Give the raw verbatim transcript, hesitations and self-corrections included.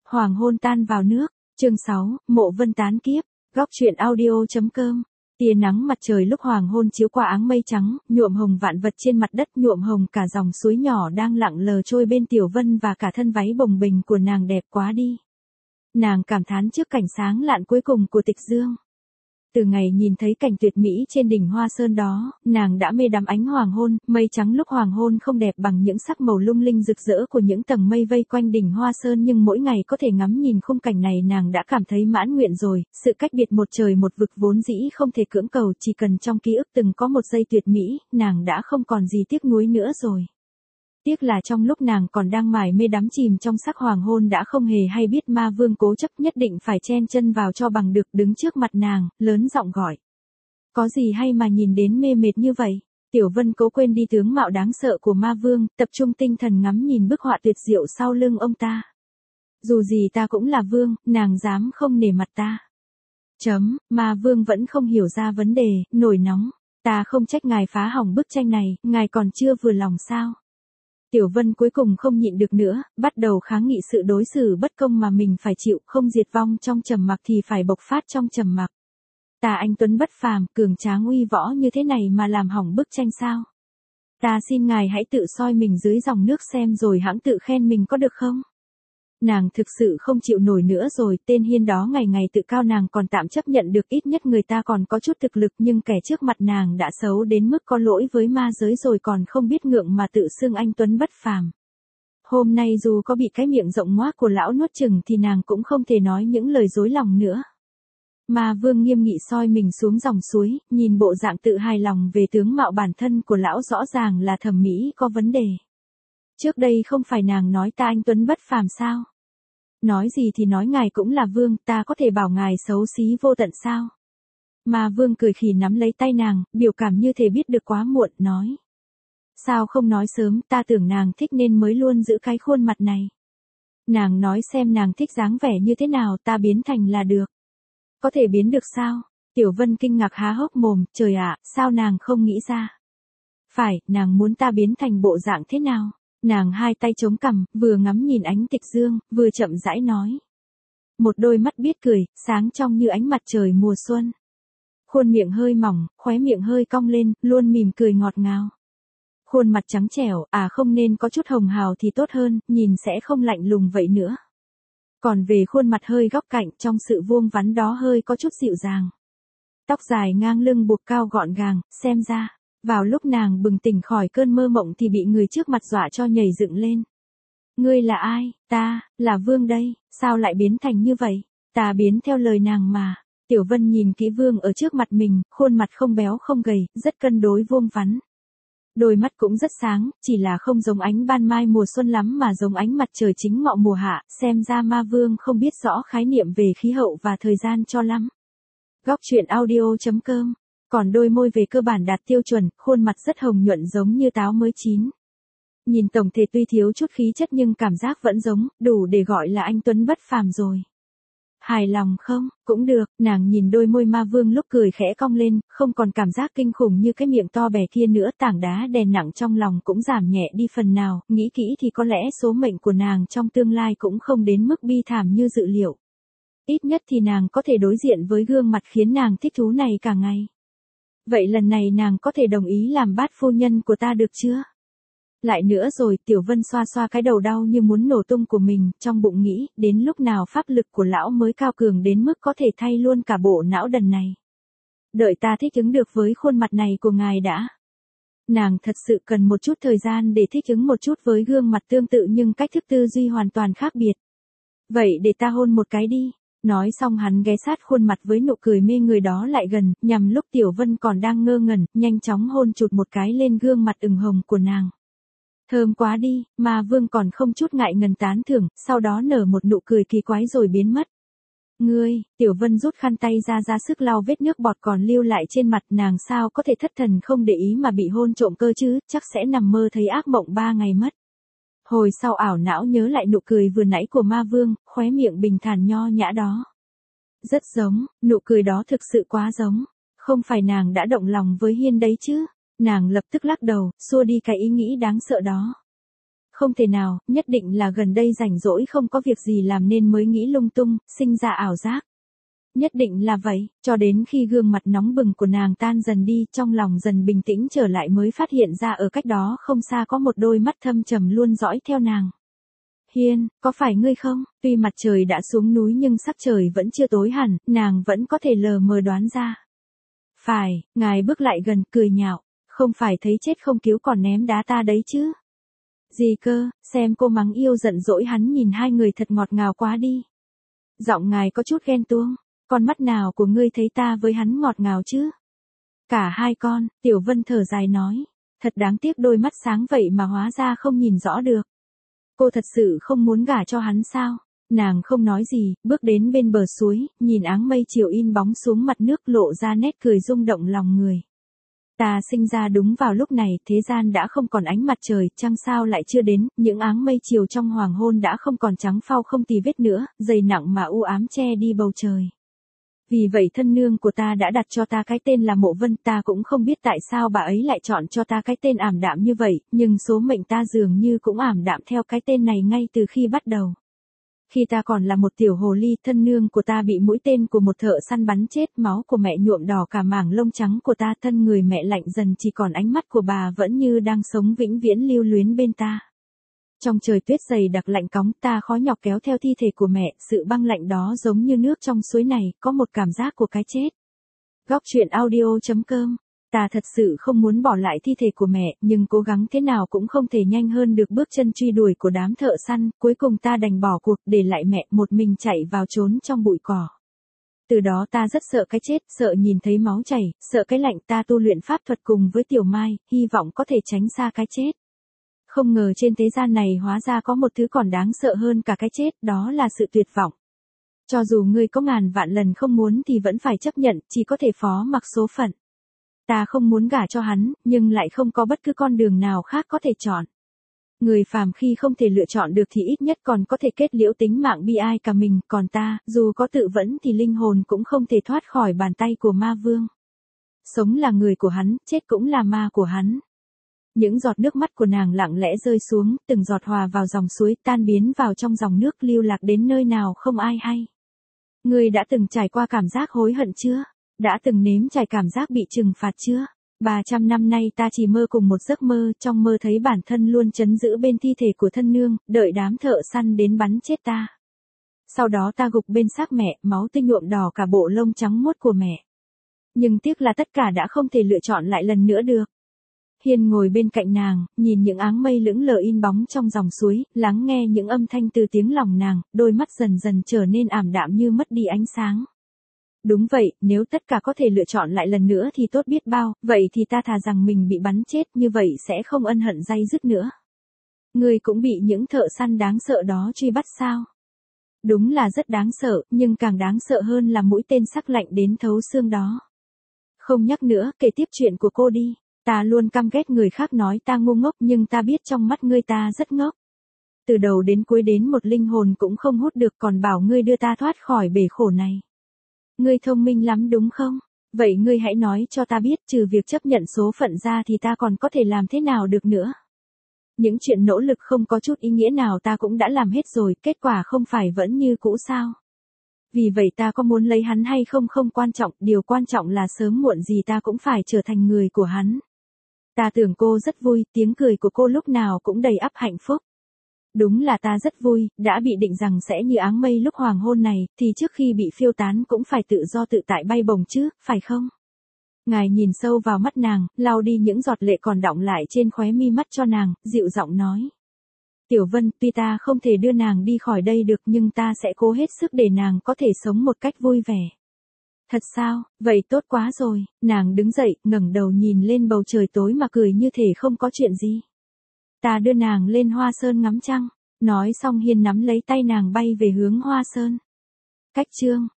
Hoàng hôn tan vào nước, chương sáu, Mộ Vân tán kiếp, góc truyện audio.com. Tia nắng mặt trời lúc hoàng hôn chiếu qua áng mây trắng, nhuộm hồng vạn vật trên mặt đất, nhuộm hồng cả dòng suối nhỏ đang lặng lờ trôi bên Tiểu Vân và cả thân váy bồng bềnh của nàng đẹp quá đi. Nàng cảm thán trước cảnh sáng lạn cuối cùng của Tịch Dương. Từ ngày nhìn thấy cảnh tuyệt mỹ trên đỉnh Hoa Sơn đó, nàng đã mê đắm ánh hoàng hôn, mây trắng lúc hoàng hôn không đẹp bằng những sắc màu lung linh rực rỡ của những tầng mây vây quanh đỉnh Hoa Sơn, nhưng mỗi ngày có thể ngắm nhìn khung cảnh này nàng đã cảm thấy mãn nguyện rồi, sự cách biệt một trời một vực vốn dĩ không thể cưỡng cầu, chỉ cần trong ký ức từng có một giây tuyệt mỹ, nàng đã không còn gì tiếc nuối nữa rồi. Tiếc là trong lúc nàng còn đang mải mê đắm chìm trong sắc hoàng hôn đã không hề hay biết ma vương cố chấp nhất định phải chen chân vào cho bằng được, đứng trước mặt nàng, lớn giọng gọi. Có gì hay mà nhìn đến mê mệt như vậy? Tiểu Vân cố quên đi tướng mạo đáng sợ của ma vương, tập trung tinh thần ngắm nhìn bức họa tuyệt diệu sau lưng ông ta. Dù gì ta cũng là vương, nàng dám không nể mặt ta. Chấm, ma vương vẫn không hiểu ra vấn đề, nổi nóng. Ta không trách ngài phá hỏng bức tranh này, ngài còn chưa vừa lòng sao? Tiểu Vân cuối cùng không nhịn được nữa, bắt đầu kháng nghị sự đối xử bất công mà mình phải chịu, không diệt vong trong trầm mặc thì phải bộc phát trong trầm mặc. Ta anh tuấn bất phàm, cường tráng uy võ như thế này mà làm hỏng bức tranh sao? Ta xin ngài hãy tự soi mình dưới dòng nước xem rồi hãng tự khen mình có được không? Nàng thực sự không chịu nổi nữa rồi, tên hiên đó ngày ngày tự cao nàng còn tạm chấp nhận được, ít nhất người ta còn có chút thực lực, nhưng kẻ trước mặt nàng đã xấu đến mức có lỗi với ma giới rồi còn không biết ngượng mà tự xưng anh tuấn bất phàm. Hôm nay dù có bị cái miệng rộng ngoác của lão nuốt chừng thì nàng cũng không thể nói những lời dối lòng nữa. Ma vương nghiêm nghị soi mình xuống dòng suối, nhìn bộ dạng tự hài lòng về tướng mạo bản thân của lão rõ ràng là thẩm mỹ có vấn đề. Trước đây không phải nàng nói ta anh tuấn bất phàm sao? Nói gì thì nói, ngài cũng là vương, ta có thể bảo ngài xấu xí vô tận sao? Ma vương cười khì nắm lấy tay nàng, biểu cảm như thể biết được quá muộn, nói. Sao không nói sớm, ta tưởng nàng thích nên mới luôn giữ cái khuôn mặt này. Nàng nói xem nàng thích dáng vẻ như thế nào, ta biến thành là được. Có thể biến được sao? Tiểu Vân kinh ngạc há hốc mồm, trời ạ, sao nàng không nghĩ ra? Phải, nàng muốn ta biến thành bộ dạng thế nào? Nàng hai tay chống cằm, vừa ngắm nhìn ánh Tịch Dương, vừa chậm rãi nói. Một đôi mắt biết cười, sáng trong như ánh mặt trời mùa xuân. Khuôn miệng hơi mỏng, khóe miệng hơi cong lên, luôn mỉm cười ngọt ngào. Khuôn mặt trắng trẻo, à không nên có chút hồng hào thì tốt hơn, nhìn sẽ không lạnh lùng vậy nữa. Còn về khuôn mặt hơi góc cạnh, trong sự vuông vắn đó hơi có chút dịu dàng. Tóc dài ngang lưng buộc cao gọn gàng, xem ra. Vào lúc nàng bừng tỉnh khỏi cơn mơ mộng thì bị người trước mặt dọa cho nhảy dựng lên. Ngươi là ai? Ta, là vương đây, sao lại biến thành như vậy? Ta biến theo lời nàng mà. Tiểu Vân nhìn kỹ vương ở trước mặt mình, khuôn mặt không béo không gầy, rất cân đối vuông vắn. Đôi mắt cũng rất sáng, chỉ là không giống ánh ban mai mùa xuân lắm mà giống ánh mặt trời chính ngọ mùa hạ, xem ra ma vương không biết rõ khái niệm về khí hậu và thời gian cho lắm. Góc truyện audio.com. Còn đôi môi về cơ bản đạt tiêu chuẩn, khuôn mặt rất hồng nhuận giống như táo mới chín. Nhìn tổng thể tuy thiếu chút khí chất nhưng cảm giác vẫn giống, đủ để gọi là anh tuấn bất phàm rồi. Hài lòng không? Cũng được, nàng nhìn đôi môi ma vương lúc cười khẽ cong lên, không còn cảm giác kinh khủng như cái miệng to bè kia nữa, tảng đá đè nặng trong lòng cũng giảm nhẹ đi phần nào, nghĩ kỹ thì có lẽ số mệnh của nàng trong tương lai cũng không đến mức bi thảm như dự liệu. Ít nhất thì nàng có thể đối diện với gương mặt khiến nàng thích thú này cả ngày. Vậy lần này nàng có thể đồng ý làm bát phu nhân của ta được chưa? Lại nữa rồi, Tiểu Vân xoa xoa cái đầu đau như muốn nổ tung của mình, trong bụng nghĩ, đến lúc nào pháp lực của lão mới cao cường đến mức có thể thay luôn cả bộ não đần này. Đợi ta thích ứng được với khuôn mặt này của ngài đã. Nàng thật sự cần một chút thời gian để thích ứng một chút với gương mặt tương tự nhưng cách thức tư duy hoàn toàn khác biệt. Vậy để ta hôn một cái đi. Nói xong hắn ghé sát khuôn mặt với nụ cười mê người đó lại gần, nhằm lúc Tiểu Vân còn đang ngơ ngẩn, nhanh chóng hôn chụt một cái lên gương mặt ửng hồng của nàng. Thơm quá đi, ma vương còn không chút ngại ngần tán thưởng, sau đó nở một nụ cười kỳ quái rồi biến mất. Ngươi, Tiểu Vân rút khăn tay ra ra sức lau vết nước bọt còn lưu lại trên mặt, nàng sao có thể thất thần không để ý mà bị hôn trộm cơ chứ, chắc sẽ nằm mơ thấy ác mộng ba ngày mất. Hồi sau ảo não nhớ lại nụ cười vừa nãy của ma vương, khóe miệng bình thản nho nhã đó. Rất giống, nụ cười đó thực sự quá giống. Không phải nàng đã động lòng với hiên đấy chứ? Nàng lập tức lắc đầu, xua đi cái ý nghĩ đáng sợ đó. Không thể nào, nhất định là gần đây rảnh rỗi không có việc gì làm nên mới nghĩ lung tung, sinh ra ảo giác. Nhất định là vậy, cho đến khi gương mặt nóng bừng của nàng tan dần đi, trong lòng dần bình tĩnh trở lại mới phát hiện ra ở cách đó không xa có một đôi mắt thâm trầm luôn dõi theo nàng. Hiên, có phải ngươi không? Tuy mặt trời đã xuống núi nhưng sắc trời vẫn chưa tối hẳn, nàng vẫn có thể lờ mờ đoán ra. Phải, ngài bước lại gần, cười nhạo, không phải thấy chết không cứu còn ném đá ta đấy chứ. Gì cơ, xem cô mắng yêu giận dỗi hắn nhìn hai người thật ngọt ngào quá đi. Giọng ngài có chút ghen tuông, con mắt nào của ngươi thấy ta với hắn ngọt ngào chứ? Cả hai con, Tiểu Vân thở dài nói, thật đáng tiếc đôi mắt sáng vậy mà hóa ra không nhìn rõ được. Cô thật sự không muốn gả cho hắn sao? Nàng không nói gì, bước đến bên bờ suối, nhìn áng mây chiều in bóng xuống mặt nước lộ ra nét cười rung động lòng người. Ta sinh ra đúng vào lúc này, thế gian đã không còn ánh mặt trời, trăng sao lại chưa đến, những áng mây chiều trong hoàng hôn đã không còn trắng phau không tì vết nữa, dày nặng mà u ám che đi bầu trời. Vì vậy thân nương của ta đã đặt cho ta cái tên là Mộ Vân, ta cũng không biết tại sao bà ấy lại chọn cho ta cái tên ảm đạm như vậy, nhưng số mệnh ta dường như cũng ảm đạm theo cái tên này ngay từ khi bắt đầu. Khi ta còn là một tiểu hồ ly, thân nương của ta bị mũi tên của một thợ săn bắn chết, máu của mẹ nhuộm đỏ cả mảng lông trắng của ta, thân người mẹ lạnh dần chỉ còn ánh mắt của bà vẫn như đang sống vĩnh viễn lưu luyến bên ta. Trong trời tuyết dày đặc lạnh cóng, ta khó nhọc kéo theo thi thể của mẹ, sự băng lạnh đó giống như nước trong suối này, có một cảm giác của cái chết. Góc truyện audio chấm com. Ta thật sự không muốn bỏ lại thi thể của mẹ, nhưng cố gắng thế nào cũng không thể nhanh hơn được bước chân truy đuổi của đám thợ săn, cuối cùng ta đành bỏ cuộc, để lại mẹ một mình chạy vào trốn trong bụi cỏ. Từ đó ta rất sợ cái chết, sợ nhìn thấy máu chảy, sợ cái lạnh, ta tu luyện pháp thuật cùng với Tiểu Mai, hy vọng có thể tránh xa cái chết. Không ngờ trên thế gian này hóa ra có một thứ còn đáng sợ hơn cả cái chết, đó là sự tuyệt vọng. Cho dù ngươi có ngàn vạn lần không muốn thì vẫn phải chấp nhận, chỉ có thể phó mặc số phận. Ta không muốn gả cho hắn, nhưng lại không có bất cứ con đường nào khác có thể chọn. Người phàm khi không thể lựa chọn được thì ít nhất còn có thể kết liễu tính mạng bi ai cả mình, còn ta, dù có tự vẫn thì linh hồn cũng không thể thoát khỏi bàn tay của ma vương. Sống là người của hắn, chết cũng là ma của hắn. Những giọt nước mắt của nàng lặng lẽ rơi xuống, từng giọt hòa vào dòng suối, tan biến vào trong dòng nước, lưu lạc đến nơi nào không ai hay. Ngươi đã từng trải qua cảm giác hối hận chưa? Đã từng nếm trải cảm giác bị trừng phạt chưa? ba trăm năm nay ta chỉ mơ cùng một giấc mơ, trong mơ thấy bản thân luôn trấn giữ bên thi thể của thân nương, đợi đám thợ săn đến bắn chết ta. Sau đó ta gục bên xác mẹ, máu tươi nhuộm đỏ cả bộ lông trắng muốt của mẹ. Nhưng tiếc là tất cả đã không thể lựa chọn lại lần nữa được. Hiên ngồi bên cạnh nàng, nhìn những áng mây lững lờ in bóng trong dòng suối, lắng nghe những âm thanh từ tiếng lòng nàng, đôi mắt dần dần trở nên ảm đạm như mất đi ánh sáng. Đúng vậy, nếu tất cả có thể lựa chọn lại lần nữa thì tốt biết bao, vậy thì ta thà rằng mình bị bắn chết, như vậy sẽ không ân hận day dứt nữa. Ngươi cũng bị những thợ săn đáng sợ đó truy bắt sao? Đúng là rất đáng sợ, nhưng càng đáng sợ hơn là mũi tên sắc lạnh đến thấu xương đó. Không nhắc nữa, kể tiếp chuyện của cô đi. Ta luôn căm ghét người khác nói ta ngu ngốc, nhưng ta biết trong mắt ngươi ta rất ngốc. Từ đầu đến cuối đến một linh hồn cũng không hút được, còn bảo ngươi đưa ta thoát khỏi bể khổ này. Ngươi thông minh lắm đúng không? Vậy ngươi hãy nói cho ta biết, trừ việc chấp nhận số phận ra thì ta còn có thể làm thế nào được nữa? Những chuyện nỗ lực không có chút ý nghĩa nào ta cũng đã làm hết rồi, kết quả không phải vẫn như cũ sao? Vì vậy ta có muốn lấy hắn hay không không quan trọng, điều quan trọng là sớm muộn gì ta cũng phải trở thành người của hắn. Ta tưởng cô rất vui, tiếng cười của cô lúc nào cũng đầy ắp hạnh phúc. Đúng là ta rất vui, đã bị định rằng sẽ như áng mây lúc hoàng hôn này, thì trước khi bị phiêu tán cũng phải tự do tự tại bay bổng chứ, phải không? Ngài nhìn sâu vào mắt nàng, lau đi những giọt lệ còn đọng lại trên khóe mi mắt cho nàng, dịu giọng nói. Tiểu Vân, tuy ta không thể đưa nàng đi khỏi đây được nhưng ta sẽ cố hết sức để nàng có thể sống một cách vui vẻ. Thật sao, vậy tốt quá rồi, nàng đứng dậy, ngẩng đầu nhìn lên bầu trời tối mà cười như thể không có chuyện gì. Ta đưa nàng lên Hoa Sơn ngắm trăng, nói xong Hiên nắm lấy tay nàng bay về hướng Hoa Sơn. Cách chương